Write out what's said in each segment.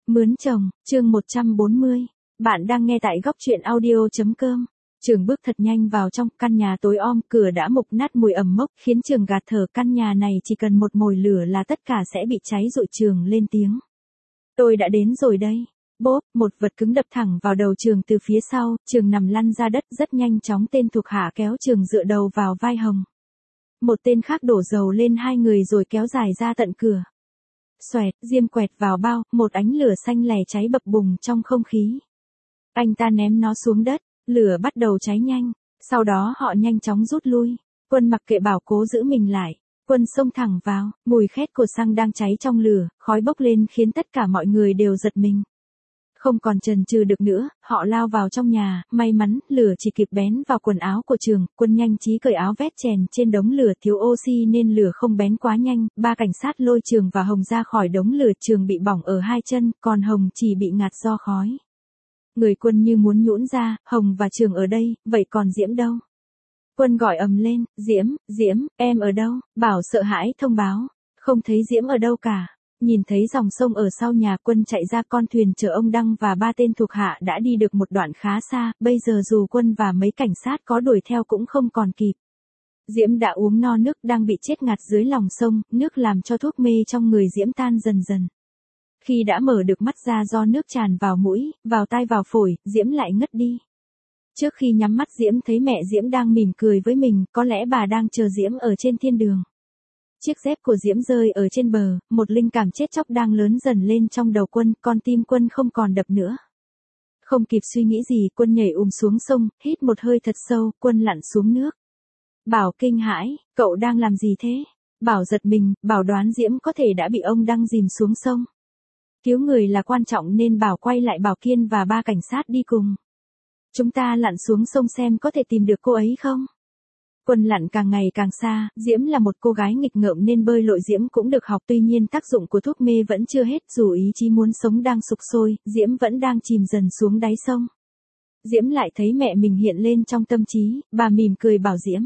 Mướn chồng, chương 140. Bạn đang nghe tại góc truyện audio.com. Trường bước thật nhanh vào trong, căn nhà tối om, cửa đã mục nát mùi ẩm mốc, khiến Trường gạt thở. Căn nhà này chỉ cần một mồi lửa là tất cả sẽ bị cháy rụi. Trường lên tiếng. Tôi đã đến rồi đây. Bốp, một vật cứng đập thẳng vào đầu Trường từ phía sau. Trường nằm lăn ra đất. Rất nhanh chóng tên thuộc hạ kéo Trường dựa đầu vào vai Hồng. Một tên khác đổ dầu lên hai người rồi kéo dài ra tận cửa. Xoẹt, diêm quẹt vào bao, một ánh lửa xanh lè cháy bập bùng trong không khí. Anh ta ném nó xuống đất, lửa bắt đầu cháy nhanh, sau đó họ nhanh chóng rút lui. Quân mặc kệ bảo cố giữ mình lại, Quân xông thẳng vào, mùi khét của xăng đang cháy trong lửa, khói bốc lên khiến tất cả mọi người đều giật mình. Không còn chần chừ được nữa, họ lao vào trong nhà, may mắn, lửa chỉ kịp bén vào quần áo của Trường. Quân nhanh trí cởi áo vét chèn trên đống lửa, thiếu oxy nên lửa không bén quá nhanh. Ba cảnh sát lôi Trường và Hồng ra khỏi đống lửa. Trường bị bỏng ở hai chân, còn Hồng chỉ bị ngạt do khói. Người Quân như muốn nhũn ra, Hồng và Trường ở đây, vậy còn Diễm đâu? Quân gọi ầm lên, Diễm, em ở đâu? Bảo sợ hãi thông báo, không thấy Diễm ở đâu cả. Nhìn thấy dòng sông ở sau nhà, Quân chạy ra. Con thuyền chở ông Đăng và ba tên thuộc hạ đã đi được một đoạn khá xa, bây giờ dù Quân và mấy cảnh sát có đuổi theo cũng không còn kịp. Diễm đã uống no nước, đang bị chết ngạt dưới lòng sông, nước làm cho thuốc mê trong người Diễm tan dần dần. Khi đã mở được mắt ra do nước tràn vào mũi, vào tai vào phổi, Diễm lại ngất đi. Trước khi nhắm mắt Diễm thấy mẹ Diễm đang mỉm cười với mình, có lẽ bà đang chờ Diễm ở trên thiên đường. Chiếc dép của Diễm rơi ở trên bờ, một linh cảm chết chóc đang lớn dần lên trong đầu Quân, con tim Quân không còn đập nữa. Không kịp suy nghĩ gì, Quân nhảy xuống sông, hít một hơi thật sâu, Quân lặn xuống nước. Bảo kinh hãi, cậu đang làm gì thế? Bảo giật mình, Bảo đoán Diễm có thể đã bị ông Đăng dìm xuống sông. Cứu người là quan trọng nên Bảo quay lại bảo Kiên và ba cảnh sát đi cùng. Chúng ta lặn xuống sông xem có thể tìm được cô ấy không? Quân lặn càng ngày càng xa, Diễm là một cô gái nghịch ngợm nên bơi lội Diễm cũng được học, tuy nhiên tác dụng của thuốc mê vẫn chưa hết, dù ý chí muốn sống đang sục sôi, Diễm vẫn đang chìm dần xuống đáy sông. Diễm lại thấy mẹ mình hiện lên trong tâm trí, bà mỉm cười bảo Diễm.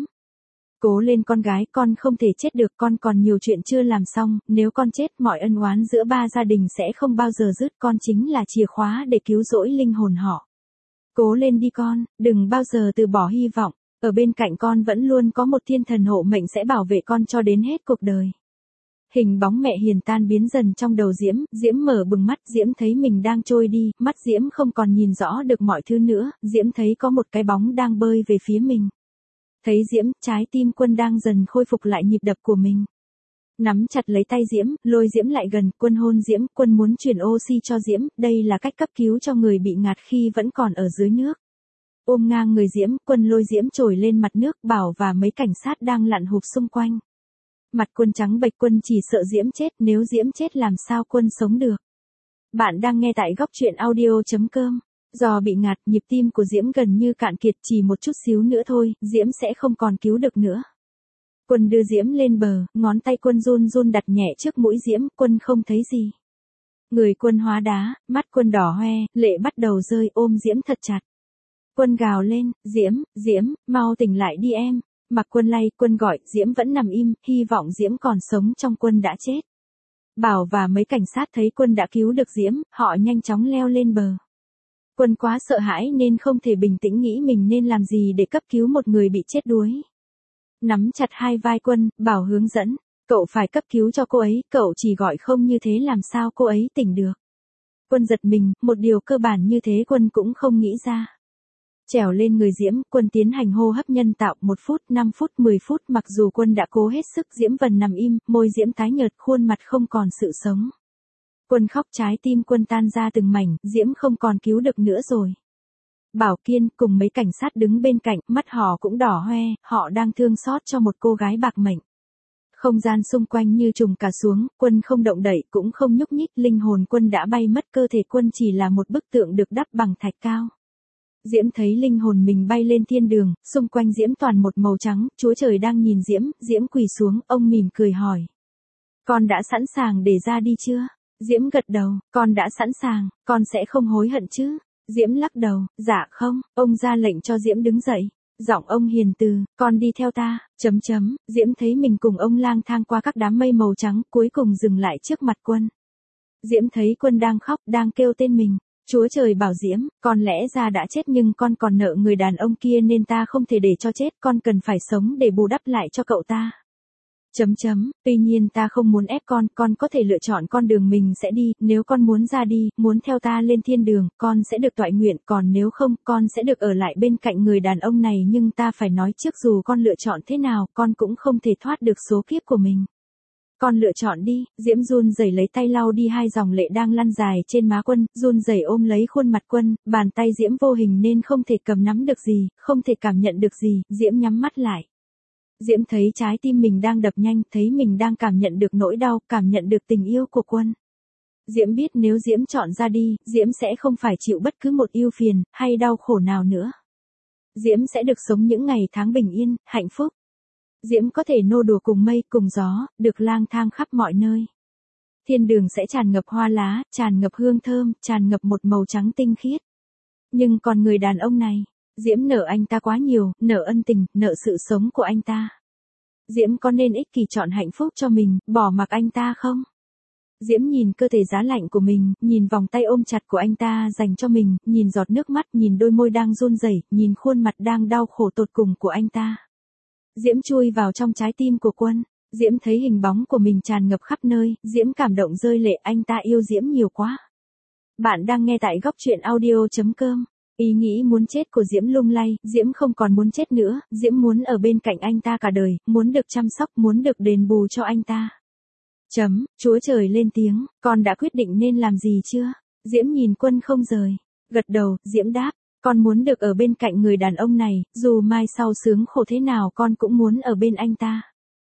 Cố lên con gái, con không thể chết được, con còn nhiều chuyện chưa làm xong, nếu con chết mọi ân oán giữa ba gia đình sẽ không bao giờ dứt, con chính là chìa khóa để cứu rỗi linh hồn họ. Cố lên đi con, đừng bao giờ từ bỏ hy vọng. Ở bên cạnh con vẫn luôn có một thiên thần hộ mệnh sẽ bảo vệ con cho đến hết cuộc đời. Hình bóng mẹ hiền tan biến dần trong đầu Diễm, Diễm mở bừng mắt, Diễm thấy mình đang trôi đi, mắt Diễm không còn nhìn rõ được mọi thứ nữa, Diễm thấy có một cái bóng đang bơi về phía mình. Thấy Diễm, trái tim Quân đang dần khôi phục lại nhịp đập của mình. Nắm chặt lấy tay Diễm, lôi Diễm lại gần, Quân hôn Diễm, Quân muốn truyền oxy cho Diễm, đây là cách cấp cứu cho người bị ngạt khi vẫn còn ở dưới nước. Ôm ngang người Diễm, Quân lôi Diễm trồi lên mặt nước, Bảo và mấy cảnh sát đang lặn hụp xung quanh. Mặt Quân trắng bệch, Quân chỉ sợ Diễm chết, nếu Diễm chết làm sao Quân sống được. Bạn đang nghe tại góc truyện audio.com. Do bị ngạt, nhịp tim của Diễm gần như cạn kiệt, chỉ một chút xíu nữa thôi, Diễm sẽ không còn cứu được nữa. Quân đưa Diễm lên bờ, ngón tay Quân run run đặt nhẹ trước mũi Diễm, Quân không thấy gì. Người Quân hóa đá, mắt Quân đỏ hoe, lệ bắt đầu rơi, ôm Diễm thật chặt. Quân gào lên, Diễm, mau tỉnh lại đi em. Mặc Quân lay, Quân gọi, Diễm vẫn nằm im, hy vọng Diễm còn sống trong Quân đã chết. Bảo và mấy cảnh sát thấy Quân đã cứu được Diễm, họ nhanh chóng leo lên bờ. Quân quá sợ hãi nên không thể bình tĩnh nghĩ mình nên làm gì để cấp cứu một người bị chết đuối. Nắm chặt hai vai Quân, Bảo hướng dẫn, cậu phải cấp cứu cho cô ấy, cậu chỉ gọi không như thế làm sao cô ấy tỉnh được. Quân giật mình, một điều cơ bản như thế Quân cũng không nghĩ ra. Trèo lên người Diễm, Quân tiến hành hô hấp nhân tạo, 1 phút, 5 phút, 10 phút, mặc dù Quân đã cố hết sức, Diễm vẫn nằm im, môi Diễm tái nhợt, khuôn mặt không còn sự sống. Quân khóc, trái tim Quân tan ra từng mảnh, Diễm không còn cứu được nữa rồi. Bảo Kiên cùng mấy cảnh sát đứng bên cạnh, mắt họ cũng đỏ hoe, họ đang thương xót cho một cô gái bạc mệnh. Không gian xung quanh như trùng cả xuống, Quân không động đậy, cũng không nhúc nhích, linh hồn Quân đã bay mất, cơ thể Quân chỉ là một bức tượng được đắp bằng thạch cao. Diễm thấy linh hồn mình bay lên thiên đường, xung quanh Diễm toàn một màu trắng, Chúa Trời đang nhìn Diễm, Diễm quỳ xuống, ông mỉm cười hỏi. Con đã sẵn sàng để ra đi chưa? Diễm gật đầu, con đã sẵn sàng, con sẽ không hối hận chứ? Diễm lắc đầu, dạ không, ông ra lệnh cho Diễm đứng dậy. Giọng ông hiền từ, con đi theo ta, Diễm thấy mình cùng ông lang thang qua các đám mây màu trắng, cuối cùng dừng lại trước mặt Quân. Diễm thấy Quân đang khóc, đang kêu tên mình. Chúa trời bảo Diễm, con lẽ ra đã chết nhưng con còn nợ người đàn ông kia nên ta không thể để cho chết, con cần phải sống để bù đắp lại cho cậu ta. Tuy nhiên ta không muốn ép con có thể lựa chọn con đường mình sẽ đi, nếu con muốn ra đi, muốn theo ta lên thiên đường, con sẽ được toại nguyện, còn nếu không, con sẽ được ở lại bên cạnh người đàn ông này nhưng ta phải nói trước dù con lựa chọn thế nào, con cũng không thể thoát được số kiếp của mình. Con lựa chọn đi, Diễm run rẩy lấy tay lau đi hai dòng lệ đang lăn dài trên má Quân, run rẩy ôm lấy khuôn mặt Quân, bàn tay Diễm vô hình nên không thể cầm nắm được gì, không thể cảm nhận được gì, Diễm nhắm mắt lại. Diễm thấy trái tim mình đang đập nhanh, thấy mình đang cảm nhận được nỗi đau, cảm nhận được tình yêu của Quân. Diễm biết nếu Diễm chọn ra đi, Diễm sẽ không phải chịu bất cứ một ưu phiền, hay đau khổ nào nữa. Diễm sẽ được sống những ngày tháng bình yên, hạnh phúc. Diễm có thể nô đùa cùng mây, cùng gió, được lang thang khắp mọi nơi. Thiên đường sẽ tràn ngập hoa lá, tràn ngập hương thơm, tràn ngập một màu trắng tinh khiết. Nhưng còn người đàn ông này, Diễm nợ anh ta quá nhiều, nợ ân tình, nợ sự sống của anh ta. Diễm có nên ích kỷ chọn hạnh phúc cho mình, bỏ mặc anh ta không? Diễm nhìn cơ thể giá lạnh của mình, nhìn vòng tay ôm chặt của anh ta dành cho mình, nhìn giọt nước mắt, nhìn đôi môi đang run rẩy, nhìn khuôn mặt đang đau khổ tột cùng của anh ta. Diễm chui vào trong trái tim của Quân. Diễm thấy hình bóng của mình tràn ngập khắp nơi, Diễm cảm động rơi lệ, anh ta yêu Diễm nhiều quá. Bạn đang nghe tại góc truyện audio.com. Ý nghĩ muốn chết của Diễm lung lay, Diễm không còn muốn chết nữa, Diễm muốn ở bên cạnh anh ta cả đời, muốn được chăm sóc, muốn được đền bù cho anh ta. Chúa trời lên tiếng, con đã quyết định nên làm gì chưa? Diễm nhìn Quân không rời. Gật đầu, Diễm đáp, con muốn được ở bên cạnh người đàn ông này, dù mai sau sướng khổ thế nào con cũng muốn ở bên anh ta.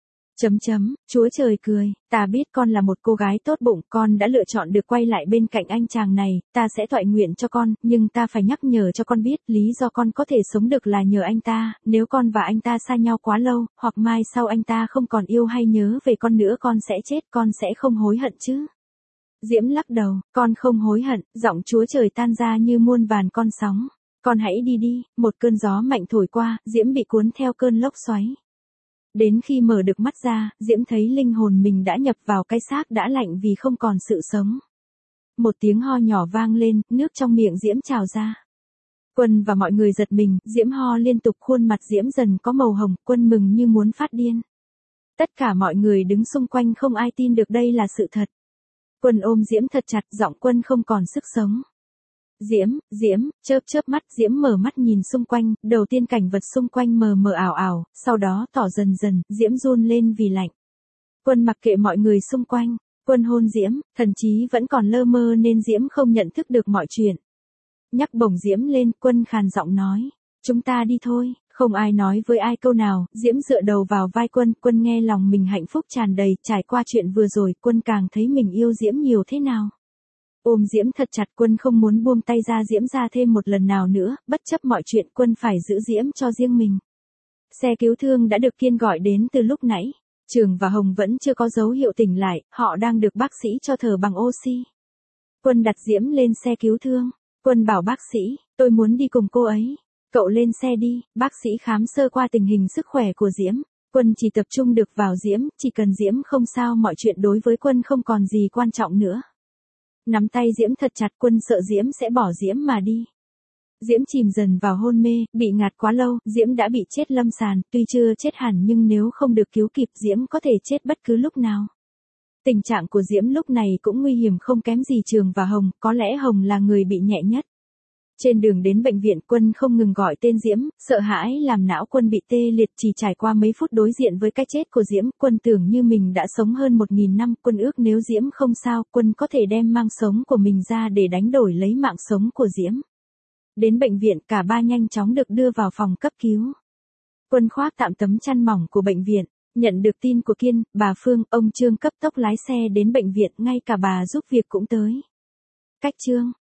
Chúa trời cười, ta biết con là một cô gái tốt bụng, con đã lựa chọn được quay lại bên cạnh anh chàng này, ta sẽ toại nguyện cho con, nhưng ta phải nhắc nhở cho con biết, lý do con có thể sống được là nhờ anh ta, nếu con và anh ta xa nhau quá lâu, hoặc mai sau anh ta không còn yêu hay nhớ về con nữa con sẽ chết, con sẽ không hối hận chứ. Diễm lắc đầu, con không hối hận, giọng Chúa trời tan ra như muôn vàn con sóng. Con hãy đi đi, một cơn gió mạnh thổi qua, Diễm bị cuốn theo cơn lốc xoáy. Đến khi mở được mắt ra, Diễm thấy linh hồn mình đã nhập vào cái xác đã lạnh vì không còn sự sống. Một tiếng ho nhỏ vang lên, nước trong miệng Diễm trào ra. Quân và mọi người giật mình, Diễm ho liên tục, khuôn mặt Diễm dần có màu hồng, Quân mừng như muốn phát điên. Tất cả mọi người đứng xung quanh không ai tin được đây là sự thật. Quân ôm Diễm thật chặt, giọng Quân không còn sức sống. Diễm, chớp mắt, Diễm mở mắt nhìn xung quanh, đầu tiên cảnh vật xung quanh mờ mờ ảo ảo, sau đó tỏ dần dần, Diễm run lên vì lạnh. Quân mặc kệ mọi người xung quanh, Quân hôn Diễm, thần trí vẫn còn lơ mơ nên Diễm không nhận thức được mọi chuyện. Nhắc bổng Diễm lên, Quân khàn giọng nói, chúng ta đi thôi, không ai nói với ai câu nào, Diễm dựa đầu vào vai Quân, Quân nghe lòng mình hạnh phúc tràn đầy, trải qua chuyện vừa rồi, Quân càng thấy mình yêu Diễm nhiều thế nào. Ôm Diễm thật chặt, Quân không muốn buông tay ra Diễm ra thêm một lần nào nữa, bất chấp mọi chuyện Quân phải giữ Diễm cho riêng mình. Xe cứu thương đã được Kiên gọi đến từ lúc nãy. Trường và Hồng vẫn chưa có dấu hiệu tỉnh lại, họ đang được bác sĩ cho thở bằng oxy. Quân đặt Diễm lên xe cứu thương. Quân bảo bác sĩ, tôi muốn đi cùng cô ấy. Cậu lên xe đi, bác sĩ khám sơ qua tình hình sức khỏe của Diễm. Quân chỉ tập trung được vào Diễm, chỉ cần Diễm không sao mọi chuyện đối với Quân không còn gì quan trọng nữa. Nắm tay Diễm thật chặt, Quân sợ Diễm sẽ bỏ Diễm mà đi. Diễm chìm dần vào hôn mê, bị ngạt quá lâu, Diễm đã bị chết lâm sàng, tuy chưa chết hẳn nhưng nếu không được cứu kịp Diễm có thể chết bất cứ lúc nào. Tình trạng của Diễm lúc này cũng nguy hiểm không kém gì Trường và Hồng, có lẽ Hồng là người bị nhẹ nhất. Trên đường đến bệnh viện, Quân không ngừng gọi tên Diễm, sợ hãi làm não Quân bị tê liệt, chỉ trải qua mấy phút đối diện với cái chết của Diễm, Quân tưởng như mình đã sống hơn 1000 năm, Quân ước nếu Diễm không sao, Quân có thể đem mang sống của mình ra để đánh đổi lấy mạng sống của Diễm. Đến bệnh viện, cả ba nhanh chóng được đưa vào phòng cấp cứu. Quân khoác tạm tấm chăn mỏng của bệnh viện, nhận được tin của Kiên, bà Phương, ông Trương cấp tốc lái xe đến bệnh viện, ngay cả bà giúp việc cũng tới. Cách Trương,